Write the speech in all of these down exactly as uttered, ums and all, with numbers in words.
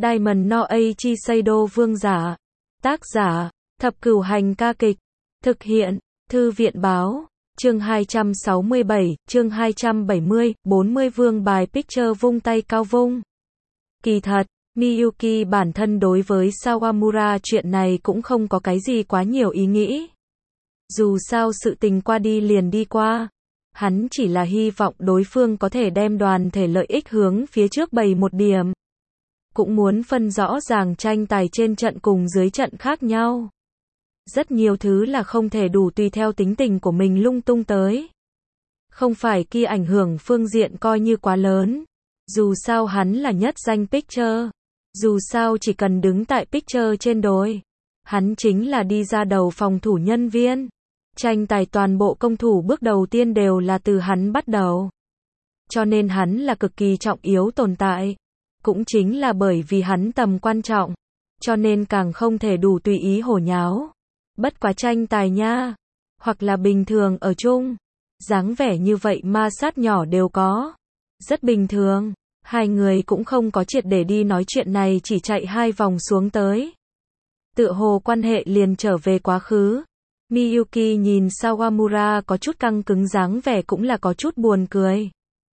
Diamond no Eiichi Seido Vương giả. Tác giả, Thập Cửu Hành ca kịch. Thực hiện, Thư viện báo. Chương hai trăm sáu mươi bảy, chương hai trăm bảy mươi, bốn mươi Vương bài Picture vung tay cao vung. Kỳ thật, Miyuki bản thân đối với Sawamura chuyện này cũng không có cái gì quá nhiều ý nghĩ. Dù sao sự tình qua đi liền đi qua. Hắn chỉ là hy vọng đối phương có thể đem đoàn thể lợi ích hướng phía trước bày một điểm. Cũng muốn phân rõ ràng tranh tài trên trận cùng dưới trận khác nhau. Rất nhiều thứ là không thể đủ tùy theo tính tình của mình lung tung tới. Không phải kia ảnh hưởng phương diện coi như quá lớn. Dù sao hắn là nhất danh Picture. Dù sao chỉ cần đứng tại Picture trên đồi. Hắn chính là đi ra đầu phòng thủ nhân viên. Tranh tài toàn bộ công thủ bước đầu tiên đều là từ hắn bắt đầu. Cho nên hắn là cực kỳ trọng yếu tồn tại. Cũng chính là bởi vì hắn tầm quan trọng. Cho nên càng không thể đủ tùy ý hổ nháo. Bất quá tranh tài nha. Hoặc là bình thường ở chung. Dáng vẻ như vậy ma sát nhỏ đều có. Rất bình thường. Hai người cũng không có triệt để đi nói chuyện này, chỉ chạy hai vòng xuống tới. Tựa hồ quan hệ liền trở về quá khứ. Miyuki nhìn Sawamura có chút căng cứng dáng vẻ cũng là có chút buồn cười.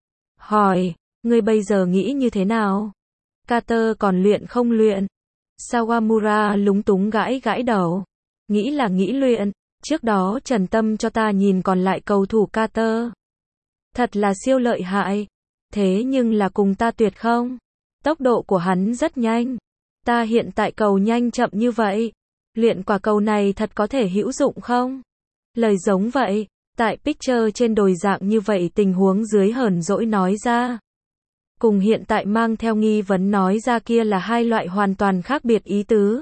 Hỏi, ngươi bây giờ nghĩ như thế nào? Carter còn luyện không luyện? Sawamura lúng túng gãi gãi đầu. Nghĩ là nghĩ luyện, trước đó Trần Tâm cho ta nhìn còn lại cầu thủ Carter. Thật là siêu lợi hại. Thế nhưng là cùng ta tuyệt không? Tốc độ của hắn rất nhanh. Ta hiện tại cầu nhanh chậm như vậy. Luyện quả cầu này thật có thể hữu dụng không? Lời giống vậy, tại Picture trên đồi dạng như vậy tình huống dưới hờn dỗi nói ra. Cùng hiện tại mang theo nghi vấn nói ra kia là hai loại hoàn toàn khác biệt ý tứ.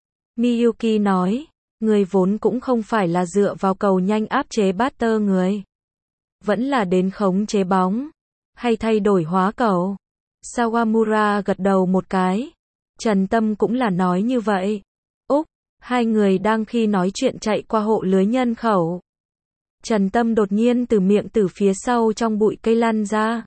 Miyuki nói, người vốn cũng không phải là dựa vào cầu nhanh áp chế batter người. Vẫn là đến khống chế bóng. Hay thay đổi hóa cầu. Sawamura gật đầu một cái. Trần Tâm cũng là nói như vậy. Úc, hai người đang khi nói chuyện chạy qua hộ lưới nhân khẩu. Trần Tâm đột nhiên từ miệng từ phía sau trong bụi cây lăn ra.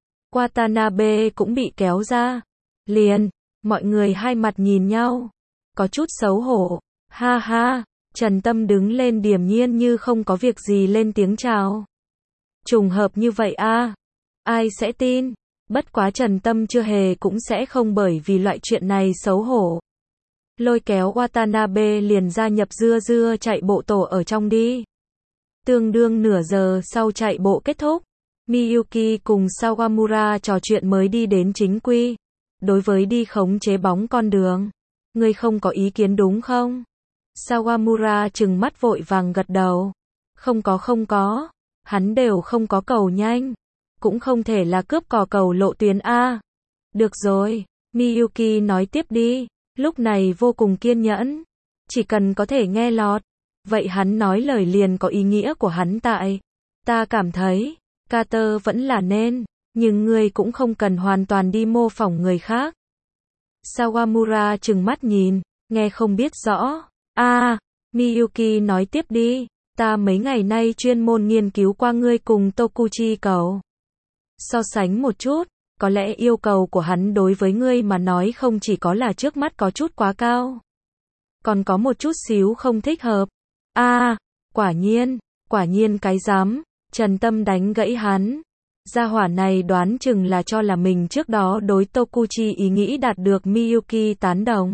Watanabe cũng bị kéo ra. Liền, mọi người hai mặt nhìn nhau. Có chút xấu hổ. Ha ha, Trần Tâm đứng lên điềm nhiên như không có việc gì lên tiếng chào. Trùng hợp như vậy a, ai sẽ tin? Bất quá Trần Tâm chưa hề cũng sẽ không bởi vì loại chuyện này xấu hổ. Lôi kéo Watanabe liền gia nhập dưa dưa chạy bộ tổ ở trong đi. Tương đương nửa giờ sau chạy bộ kết thúc. Miyuki cùng Sawamura trò chuyện mới đi đến chính quy. Đối với đi khống chế bóng con đường. Ngươi không có ý kiến đúng không? Sawamura trừng mắt vội vàng gật đầu. Không có không có. Hắn đều không có cầu nhanh. Cũng không thể là cướp cò cầu lộ tuyến A. Được rồi. Miyuki nói tiếp đi. Lúc này vô cùng kiên nhẫn. Chỉ cần có thể nghe lọt. Vậy hắn nói lời liền có ý nghĩa của hắn tại. Ta cảm thấy. Carter vẫn là nên. Nhưng ngươi cũng không cần hoàn toàn đi mô phỏng người khác. Sawamura trừng mắt nhìn. Nghe không biết rõ. A, Miyuki nói tiếp đi. Ta mấy ngày nay chuyên môn nghiên cứu qua ngươi cùng Tokuchi cầu. So sánh một chút. Có lẽ yêu cầu của hắn đối với ngươi mà nói không chỉ có là trước mắt có chút quá cao. Còn có một chút xíu không thích hợp. A, à, quả nhiên. Quả nhiên cái dám. Trần Tâm đánh gãy hắn. Gia hỏa này đoán chừng là cho là mình trước đó đối Tokuchi ý nghĩ đạt được Miyuki tán đồng.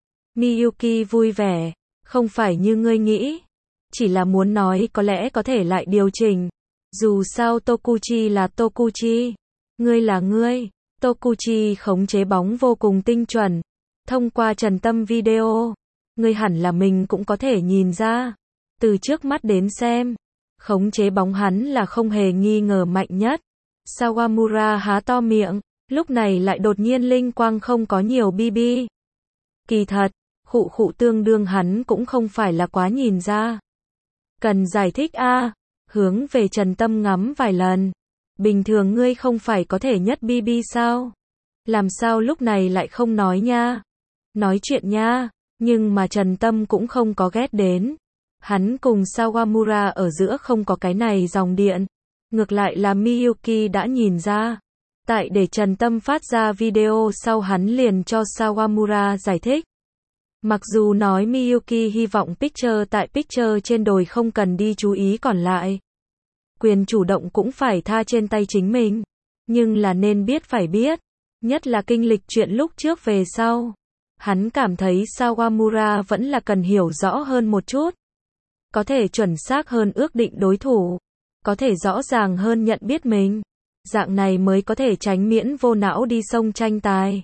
Miyuki vui vẻ. Không phải như ngươi nghĩ. Chỉ là muốn nói có lẽ có thể lại điều chỉnh. Dù sao Tokuchi là Tokuchi. Ngươi là ngươi. Tokuchi khống chế bóng vô cùng tinh chuẩn. Thông qua Trần Tâm video. Ngươi hẳn là mình cũng có thể nhìn ra. Từ trước mắt đến xem. Khống chế bóng hắn là không hề nghi ngờ mạnh nhất. Sawamura há to miệng. Lúc này lại đột nhiên linh quang không có nhiều bi bi. Kỳ thật. Khụ khụ tương đương hắn cũng không phải là quá nhìn ra. Cần giải thích a. Hướng về Trần Tâm ngắm vài lần. Bình thường ngươi không phải có thể nhất bi bi sao? Làm sao lúc này lại không nói nha? Nói chuyện nha. Nhưng mà Trần Tâm cũng không có ghét đến. Hắn cùng Sawamura ở giữa không có cái này dòng điện. Ngược lại là Miyuki đã nhìn ra. Tại để Trần Tâm phát ra video sau hắn liền cho Sawamura giải thích. Mặc dù nói Miyuki hy vọng Picture tại Picture trên đồi không cần đi chú ý còn lại. Quyền chủ động cũng phải tha trên tay chính mình. Nhưng là nên biết phải biết. Nhất là kinh lịch chuyện lúc trước về sau. Hắn cảm thấy Sawamura vẫn là cần hiểu rõ hơn một chút. Có thể chuẩn xác hơn ước định đối thủ. Có thể rõ ràng hơn nhận biết mình. Dạng này mới có thể tránh miễn vô não đi sông tranh tài.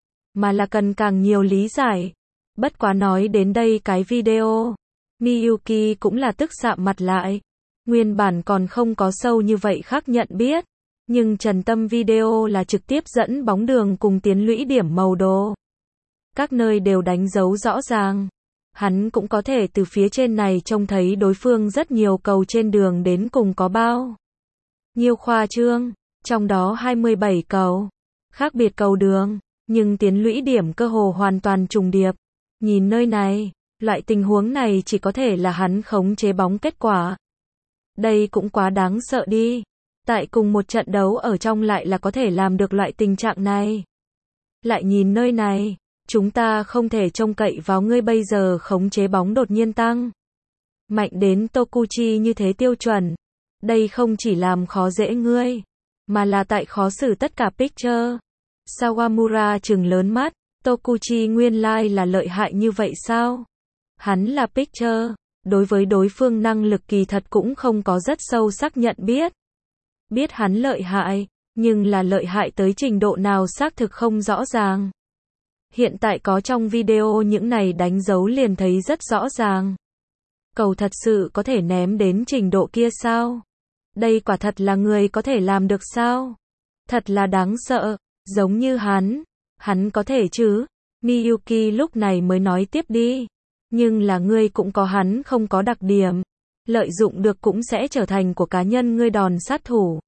Mà là cần càng nhiều lý giải. Bất quá nói đến đây cái video. Miyuki cũng là tức sạm mặt lại. Nguyên bản còn không có sâu như vậy khác nhận biết. Nhưng Trần Tâm video là trực tiếp dẫn bóng đường cùng tiến lũy điểm màu đồ. Các nơi đều đánh dấu rõ ràng. Hắn cũng có thể từ phía trên này trông thấy đối phương rất nhiều cầu trên đường đến cùng có bao nhiêu khoa trương, trong đó hai mươi bảy cầu. Khác biệt cầu đường, nhưng tiến lũy điểm cơ hồ hoàn toàn trùng điệp. Nhìn nơi này, loại tình huống này chỉ có thể là hắn khống chế bóng kết quả. Đây cũng quá đáng sợ đi. Tại cùng một trận đấu ở trong lại là có thể làm được loại tình trạng này. Lại nhìn nơi này, chúng ta không thể trông cậy vào ngươi bây giờ khống chế bóng đột nhiên tăng mạnh đến Tokuchi như thế tiêu chuẩn. Đây không chỉ làm khó dễ ngươi, mà là tại khó xử tất cả Picture. Sawamura trừng lớn mắt, Tokuchi nguyên lai like là lợi hại như vậy sao? Hắn là Picture, đối với đối phương năng lực kỳ thật cũng không có rất sâu sắc nhận biết. Biết hắn lợi hại, nhưng là lợi hại tới trình độ nào xác thực không rõ ràng. Hiện tại có trong video những này đánh dấu liền thấy rất rõ ràng. Cầu thật sự có thể ném đến trình độ kia sao? Đây quả thật là người có thể làm được sao? Thật là đáng sợ, giống như hắn. Hắn có thể chứ? Miyuki lúc này mới nói tiếp đi. Nhưng là ngươi cũng có hắn không có đặc điểm. Lợi dụng được cũng sẽ trở thành của cá nhân ngươi đòn sát thủ.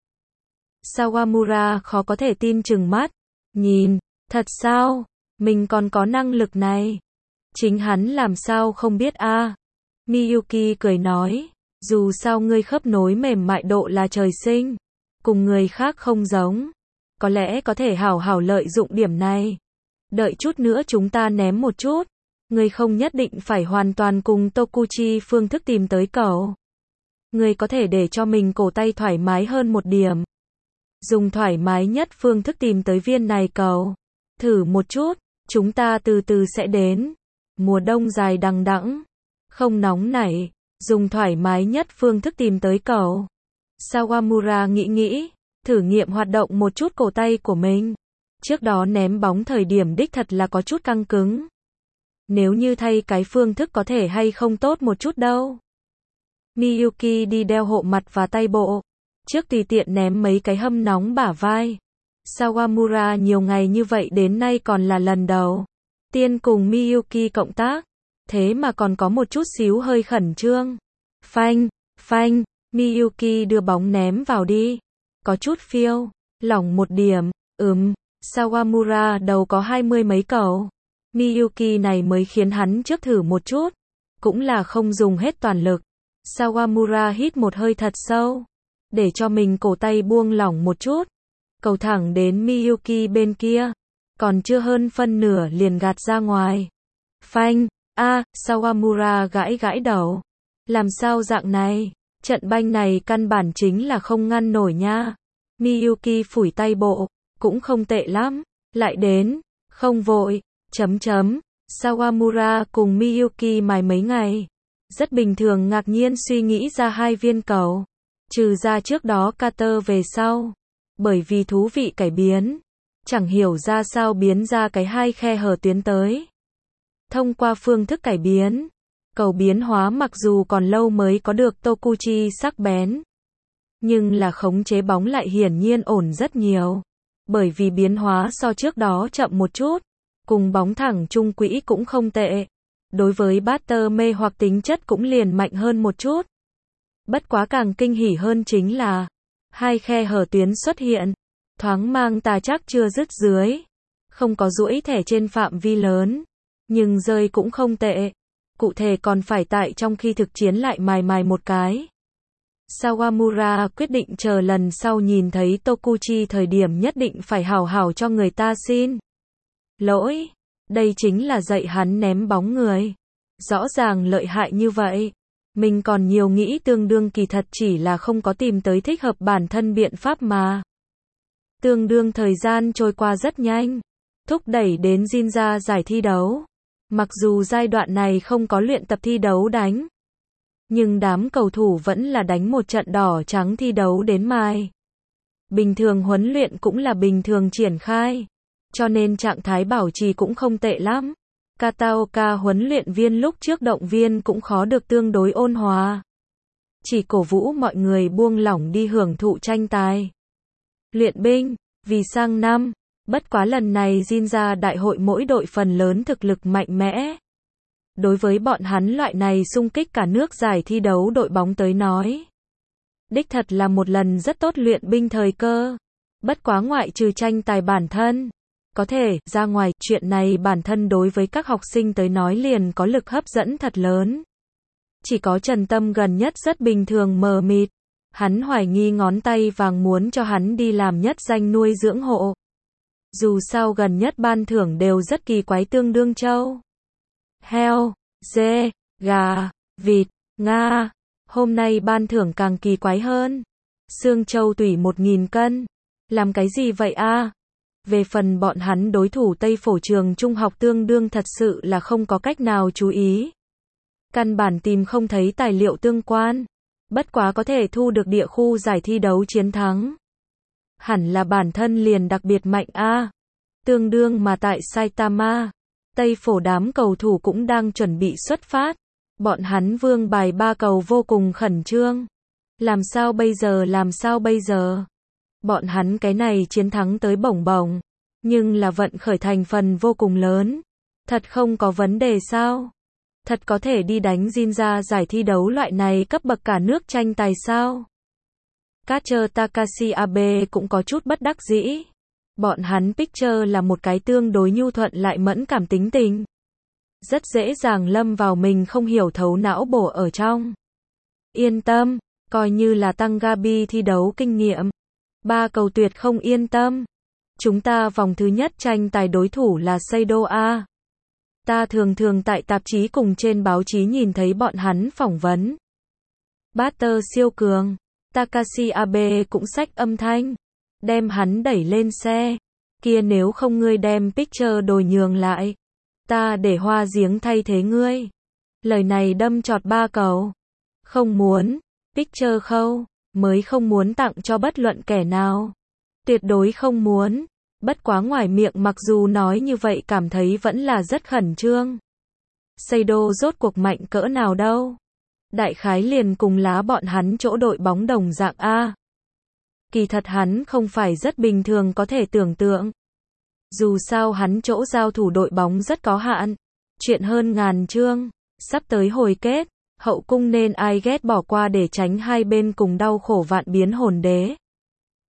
Sawamura khó có thể tin chừng mắt. Nhìn, thật sao? Mình còn có năng lực này. Chính hắn làm sao không biết a? À? Miyuki cười nói, dù sao ngươi khớp nối mềm mại độ là trời sinh, cùng người khác không giống. Có lẽ có thể hảo hảo lợi dụng điểm này. Đợi chút nữa chúng ta ném một chút. Ngươi không nhất định phải hoàn toàn cùng Tokuchi phương thức tìm tới cầu. Ngươi có thể để cho mình cổ tay thoải mái hơn một điểm. Dùng thoải mái nhất phương thức tìm tới viên này cầu. Thử một chút, chúng ta từ từ sẽ đến. Mùa đông dài đằng đẵng, không nóng nảy, dùng thoải mái nhất phương thức tìm tới cầu. Sawamura nghĩ nghĩ, thử nghiệm hoạt động một chút cổ tay của mình. Trước đó ném bóng thời điểm đích thật là có chút căng cứng. Nếu như thay cái phương thức có thể hay không tốt một chút đâu. Miyuki đi đeo hộ mặt và tay bộ. Trước tùy tiện ném mấy cái hâm nóng bả vai. Sawamura nhiều ngày như vậy đến nay còn là lần đầu tiên cùng Miyuki cộng tác. Thế mà còn có một chút xíu hơi khẩn trương. Phanh, phanh, Miyuki đưa bóng ném vào đi. Có chút phiêu, lỏng một điểm, ừm, Sawamura đầu có hai mươi mấy cầu. Miyuki này mới khiến hắn trước thử một chút. Cũng là không dùng hết toàn lực. Sawamura hít một hơi thật sâu. Để cho mình cổ tay buông lỏng một chút. Cầu thẳng đến Miyuki bên kia. Còn chưa hơn phân nửa liền gạt ra ngoài. Phanh, a, à, Sawamura gãi gãi đầu. Làm sao dạng này? Trận banh này căn bản chính là không ngăn nổi nha. Miyuki phủi tay bộ. Cũng không tệ lắm. Lại đến. Không vội. Chấm chấm. Sawamura cùng Miyuki mài mấy ngày. Rất bình thường ngạc nhiên suy nghĩ ra hai viên cầu. Trừ ra trước đó Carter về sau. Bởi vì thú vị cải biến. Chẳng hiểu ra sao biến ra cái hai khe hở tuyến tới. Thông qua phương thức cải biến. Cầu biến hóa mặc dù còn lâu mới có được Tokuchi sắc bén. Nhưng là khống chế bóng lại hiển nhiên ổn rất nhiều. Bởi vì biến hóa so trước đó chậm một chút. Cùng bóng thẳng trung quỹ cũng không tệ. Đối với batter mê hoặc tính chất cũng liền mạnh hơn một chút. Bất quá càng kinh hỉ hơn chính là hai khe hở tuyến xuất hiện. Thoáng mang tà chắc chưa dứt dưới. Không có duỗi thẻ trên phạm vi lớn. Nhưng rơi cũng không tệ. Cụ thể còn phải tại trong khi thực chiến lại mài mài một cái. Sawamura quyết định chờ lần sau nhìn thấy Tokuchi thời điểm nhất định phải hảo hảo cho người ta xin lỗi. Đây chính là dạy hắn ném bóng người. Rõ ràng lợi hại như vậy. Mình còn nhiều nghĩ tương đương kỳ thật chỉ là không có tìm tới thích hợp bản thân biện pháp mà. Tương đương thời gian trôi qua rất nhanh. Thúc đẩy đến Jinja giải thi đấu. Mặc dù giai đoạn này không có luyện tập thi đấu đánh. Nhưng đám cầu thủ vẫn là đánh một trận đỏ trắng thi đấu đến mai. Bình thường huấn luyện cũng là bình thường triển khai. Cho nên trạng thái bảo trì cũng không tệ lắm. Kataoka huấn luyện viên lúc trước động viên cũng khó được tương đối ôn hòa. Chỉ cổ vũ mọi người buông lỏng đi hưởng thụ tranh tài. Luyện binh, vì sang năm, bất quá lần này Jinja đại hội mỗi đội phần lớn thực lực mạnh mẽ. Đối với bọn hắn loại này xung kích cả nước giải thi đấu đội bóng tới nói. Đích thật là một lần rất tốt luyện binh thời cơ. Bất quá ngoại trừ tranh tài bản thân. Có thể, ra ngoài, chuyện này bản thân đối với các học sinh tới nói liền có lực hấp dẫn thật lớn. Chỉ có Trần Tâm gần nhất rất bình thường mờ mịt. Hắn hoài nghi ngón tay vàng muốn cho hắn đi làm nhất danh nuôi dưỡng hộ. Dù sao gần nhất ban thưởng đều rất kỳ quái tương đương trâu, heo, dê, gà, vịt, nga. Hôm nay ban thưởng càng kỳ quái hơn. Xương trâu tủy một nghìn cân. Làm cái gì vậy a? Về phần bọn hắn đối thủ Tây Phổ trường trung học tương đương thật sự là không có cách nào chú ý. Căn bản tìm không thấy tài liệu tương quan. Bất quá có thể thu được địa khu giải thi đấu chiến thắng. Hẳn là bản thân liền đặc biệt mạnh a. Tương đương mà tại Saitama, Tây Phổ đám cầu thủ cũng đang chuẩn bị xuất phát. Bọn hắn vương bài ba cầu vô cùng khẩn trương. Làm sao bây giờ làm sao bây giờ? Bọn hắn cái này chiến thắng tới bổng bổng. Nhưng là vận khởi thành phần vô cùng lớn. Thật không có vấn đề sao? Thật có thể đi đánh Jinja giải thi đấu loại này cấp bậc cả nước tranh tài sao? Catcher Takashi Abe cũng có chút bất đắc dĩ. Bọn hắn pitcher là một cái tương đối nhu thuận lại mẫn cảm tính tình. Rất dễ dàng lâm vào mình không hiểu thấu não bổ ở trong. Yên tâm, coi như là tăng Gabi thi đấu kinh nghiệm. Ba cầu tuyệt không yên tâm. Chúng ta vòng thứ nhất tranh tài đối thủ là Seido A. Ta thường thường tại tạp chí cùng trên báo chí nhìn thấy bọn hắn phỏng vấn. Batter siêu cường. Takashi Abe cũng xách âm thanh. Đem hắn đẩy lên xe. Kia nếu không ngươi đem pitcher đổi nhường lại. Ta để hoa giếng thay thế ngươi. Lời này đâm chọt ba cầu. Không muốn. Pitcher khâu. Mới không muốn tặng cho bất luận kẻ nào. Tuyệt đối không muốn. Bất quá ngoài miệng mặc dù nói như vậy cảm thấy vẫn là rất khẩn trương. Seido rốt cuộc mạnh cỡ nào đâu. Đại khái liền cùng lá bọn hắn chỗ đội bóng đồng dạng A. Kỳ thật hắn không phải rất bình thường có thể tưởng tượng. Dù sao hắn chỗ giao thủ đội bóng rất có hạn. Chuyện hơn ngàn chương. Sắp tới hồi kết. Hậu cung nên ai ghét bỏ qua để tránh hai bên cùng đau khổ vạn biến hồn đế.